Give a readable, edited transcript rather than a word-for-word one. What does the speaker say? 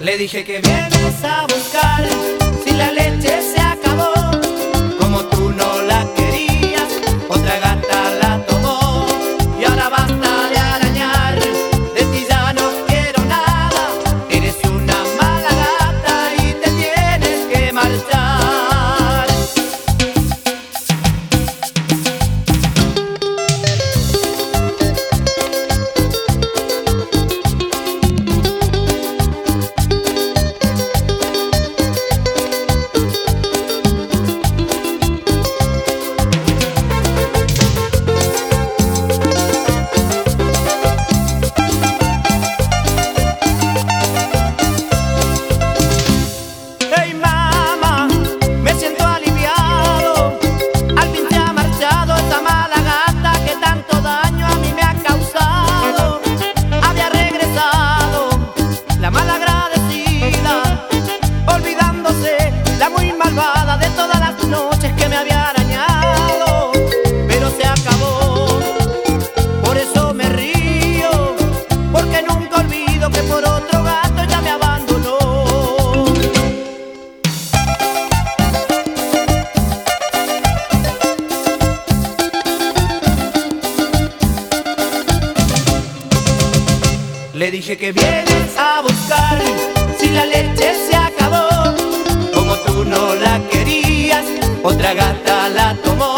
Le dije que vienes a buscar si la leche se acabó. Como tú no la querías, otra gata la tomó. Y ahora basta de arañar, de ti ya no quiero nada. Eres una mala gata y te tienes que marchar. De todas las noches que me había arañado, pero se acabó. Por eso me río, porque nunca olvido que por otro gato ella me abandonó. Le dije que vienes a buscar si la leche se acabó. Como tú no la querías, otra gata la tomó.